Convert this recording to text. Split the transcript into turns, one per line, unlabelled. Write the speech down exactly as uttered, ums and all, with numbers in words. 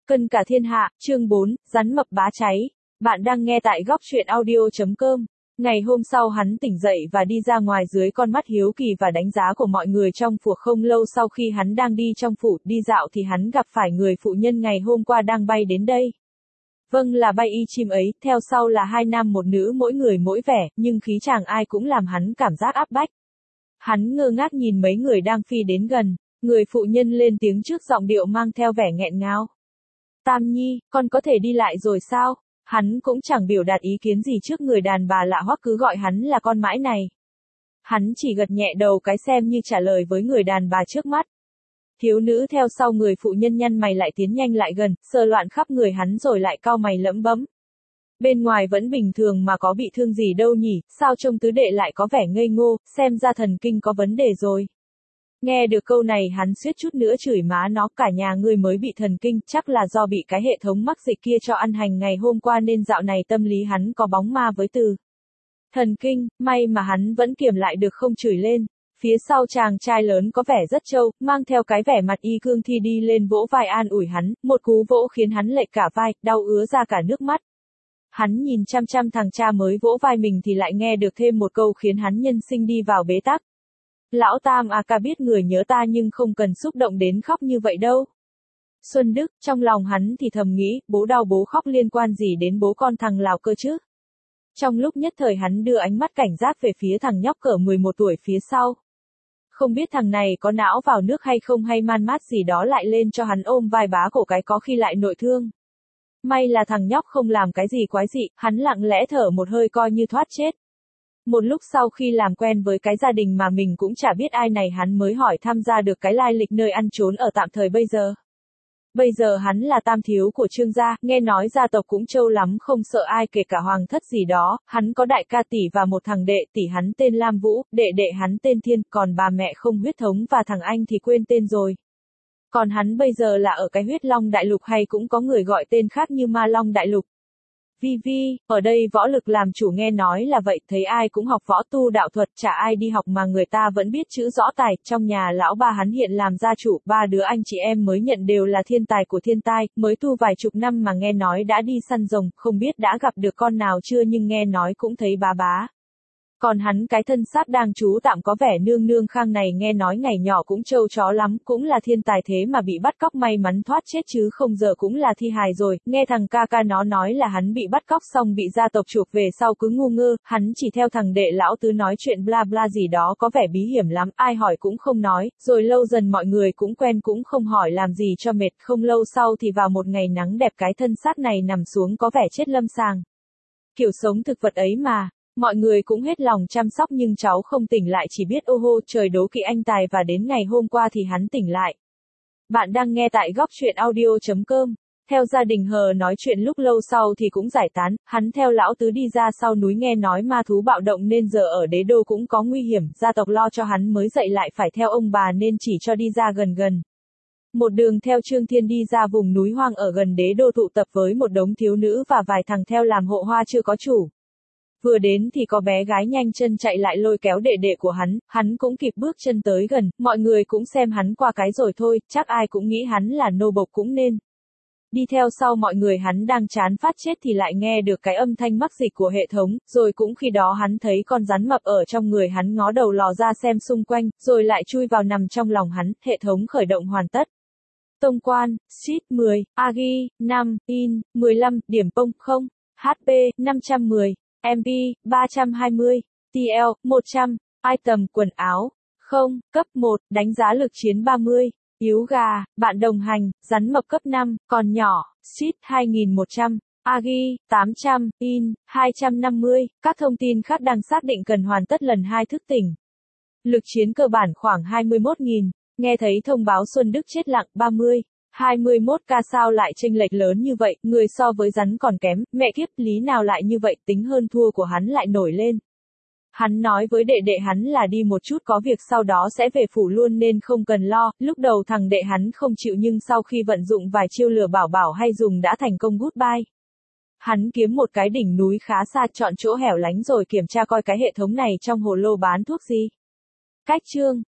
Cân cả thiên hạ, chương bốn, rắn mập bá cháy. Bạn đang nghe tại góc truyện audio.com. Ngày hôm sau hắn tỉnh dậy và đi ra ngoài dưới con mắt hiếu kỳ và đánh giá của mọi người trong phủ. Không lâu sau khi hắn đang đi trong phủ đi dạo thì hắn gặp phải người phụ nhân ngày hôm qua đang bay đến đây. Vâng, là bay y chim ấy, theo sau là hai nam một nữ, mỗi người mỗi vẻ, nhưng khí chàng ai cũng làm hắn cảm giác áp bách. Hắn ngơ ngác nhìn mấy người đang phi đến gần, người phụ nhân lên tiếng trước giọng điệu mang theo vẻ nghẹn ngào. Tam Nhi, con có thể đi lại rồi sao? Hắn cũng chẳng biểu đạt ý kiến gì trước người đàn bà lạ hoắc cứ gọi hắn là con mãi này. Hắn chỉ gật nhẹ đầu cái xem như trả lời với người đàn bà trước mắt. Thiếu nữ theo sau người phụ nhân nhăn mày lại tiến nhanh lại gần, sờ loạn khắp người hắn rồi lại cau mày lẩm bẩm. Bên ngoài vẫn bình thường mà có bị thương gì đâu nhỉ, sao trông tứ đệ lại có vẻ ngây ngô, xem ra thần kinh có vấn đề rồi. Nghe được câu này hắn suýt chút nữa chửi má nó, cả nhà ngươi mới bị thần kinh, chắc là do bị cái hệ thống mắc dịch kia cho ăn hành ngày hôm qua nên dạo này tâm lý hắn có bóng ma với từ thần kinh, may mà hắn vẫn kiềm lại được không chửi lên. Phía sau chàng trai lớn có vẻ rất trâu, mang theo cái vẻ mặt y cương thi đi lên vỗ vai an ủi hắn, một cú vỗ khiến hắn lệch cả vai, đau ứa ra cả nước mắt. Hắn nhìn chăm chăm thằng cha mới vỗ vai mình thì lại nghe được thêm một câu khiến hắn nhân sinh đi vào bế tắc. Lão Tam à ca biết người nhớ ta nhưng không cần xúc động đến khóc như vậy đâu. Xuân Đức, trong lòng hắn thì thầm nghĩ, bố đau bố khóc liên quan gì đến bố con thằng Lào cơ chứ? Trong lúc nhất thời hắn đưa ánh mắt cảnh giác về phía thằng nhóc cỡ mười một tuổi phía sau. Không biết thằng này có não vào nước hay không hay man mát gì đó lại lên cho hắn ôm vai bá cổ cái có khi lại nội thương. May là thằng nhóc không làm cái gì quái dị, hắn lặng lẽ thở một hơi coi như thoát chết. Một lúc sau khi làm quen với cái gia đình mà mình cũng chả biết ai này hắn mới hỏi tham gia được cái lai lịch nơi ăn trốn ở tạm thời bây giờ. Bây giờ hắn là tam thiếu của Trương gia, nghe nói gia tộc cũng trâu lắm không sợ ai kể cả hoàng thất gì đó, hắn có đại ca tỷ và một thằng đệ tỷ hắn tên Lam Vũ, đệ đệ hắn tên Thiên, còn bà mẹ không huyết thống và thằng anh thì quên tên rồi. Còn hắn bây giờ là ở cái huyết long đại lục hay cũng có người gọi tên khác như ma long đại lục. Vi Vi, ở đây võ lực làm chủ nghe nói là vậy, thấy ai cũng học võ tu đạo thuật, chả ai đi học mà người ta vẫn biết chữ rõ tài, trong nhà lão ba hắn hiện làm gia chủ, ba đứa anh chị em mới nhận đều là thiên tài của thiên tai, mới tu vài chục năm mà nghe nói đã đi săn rồng, không biết đã gặp được con nào chưa nhưng nghe nói cũng thấy bá bá. Còn hắn cái thân xác đang trú tạm có vẻ nương nương khang này nghe nói ngày nhỏ cũng trâu chó lắm, cũng là thiên tài thế mà bị bắt cóc may mắn thoát chết chứ không giờ cũng là thi hài rồi, nghe thằng ca ca nó nói là hắn bị bắt cóc xong bị gia tộc chuộc về sau cứ ngu ngơ, hắn chỉ theo thằng đệ lão tứ nói chuyện bla bla gì đó có vẻ bí hiểm lắm, ai hỏi cũng không nói, rồi lâu dần mọi người cũng quen cũng không hỏi làm gì cho mệt, không lâu sau thì vào một ngày nắng đẹp cái thân xác này nằm xuống có vẻ chết lâm sàng. Kiểu sống thực vật ấy mà. Mọi người cũng hết lòng chăm sóc nhưng cháu không tỉnh lại chỉ biết ô hô trời đố kỵ anh tài và đến ngày hôm qua thì hắn tỉnh lại. Bạn đang nghe tại góc truyện audio.com. Theo gia đình hờ nói chuyện lúc lâu sau thì cũng giải tán, hắn theo lão tứ đi ra sau núi nghe nói ma thú bạo động nên giờ ở đế đô cũng có nguy hiểm, gia tộc lo cho hắn mới dậy lại phải theo ông bà nên chỉ cho đi ra gần gần. Một đường theo Trương Thiên đi ra vùng núi hoang ở gần đế đô tụ tập với một đống thiếu nữ và vài thằng theo làm hộ hoa chưa có chủ. Vừa đến thì có bé gái nhanh chân chạy lại lôi kéo đệ đệ của hắn, hắn cũng kịp bước chân tới gần, mọi người cũng xem hắn qua cái rồi thôi, chắc ai cũng nghĩ hắn là nô bộc cũng nên. Đi theo sau mọi người hắn đang chán phát chết thì lại nghe được cái âm thanh mắc dịch của hệ thống, rồi cũng khi đó hắn thấy con rắn mập ở trong người hắn ngó đầu lò ra xem xung quanh, rồi lại chui vào nằm trong lòng hắn, hệ thống khởi động hoàn tất. Tông quan, sheet mười, agi, năm, in, mười lăm, điểm pông, không, hát pê, năm trăm mười. em bê, ba trăm hai mươi, tê lờ, một trăm, item, quần áo, không, cấp một, đánh giá lực chiến ba mươi, yếu gà, bạn đồng hành, rắn mập cấp năm, còn nhỏ, sheet hai nghìn một trăm, agi, tám trăm, in, hai trăm năm mươi, các thông tin khác đang xác định cần hoàn tất lần hai thức tỉnh. Lực chiến cơ bản khoảng hai mươi mốt nghìn, nghe thấy thông báo Xuân Đức chết lặng ba mươi. hai mươi mốt ca sao lại chênh lệch lớn như vậy, người so với rắn còn kém, mẹ kiếp lý nào lại như vậy, tính hơn thua của hắn lại nổi lên. Hắn nói với đệ đệ hắn là đi một chút có việc sau đó sẽ về phủ luôn nên không cần lo, lúc đầu thằng đệ hắn không chịu nhưng sau khi vận dụng vài chiêu lừa bảo bảo hay dùng đã thành công goodbye. Hắn kiếm một cái đỉnh núi khá xa chọn chỗ hẻo lánh rồi kiểm tra coi cái hệ thống này trong hồ lô bán thuốc gì. Cách chương